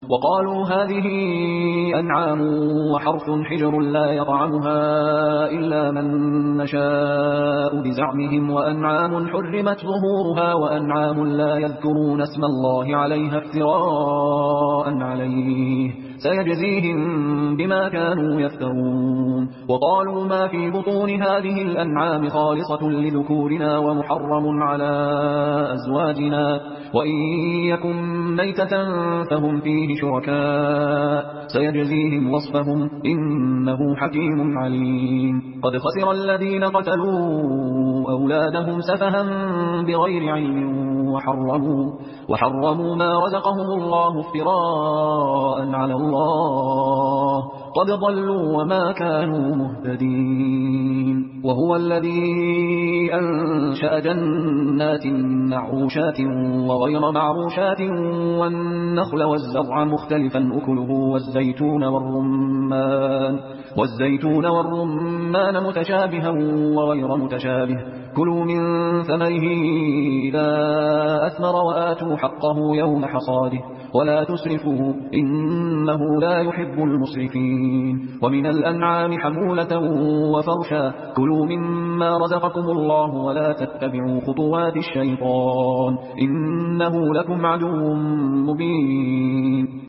وقالوا هذه أنعام وحرث حجر لا يطعمها إلا من نشاء بزعمهم، وأنعام حرمت ظهورها، وأنعام لا يذكرون اسم الله عليها افتراء عليه، سيجزيهم بما كانوا يفترون. وقالوا ما في بطون هذه الأنعام خالصة لذكورنا ومحرم على أزواجنا، وإن يكن ميتة فهم فيه شركاء، سيجزيهم وصفهم إنه حكيم عليم. قد خسر الذين قتلوا أولادهم سفها بغير علم وحرموا ما رزقهم الله افتراء على الله، قد ضلوا وما كانوا مهتدين. وهو الذي أنشأ جنات معروشات وغير معروشات والنخل والزرع مختلفا أكله والزيتون والرمان متشابها وغير متشابه، كلوا من ثمره إذا أثمر وآتوا حقه يوم حصاده ولا تسرفوا إنه لا يحب المسرفين. ومن الأنعام حمولة وفرشا، كلوا مما رزقكم الله ولا تتبعوا خطوات الشيطان إنه لكم عدو مبين.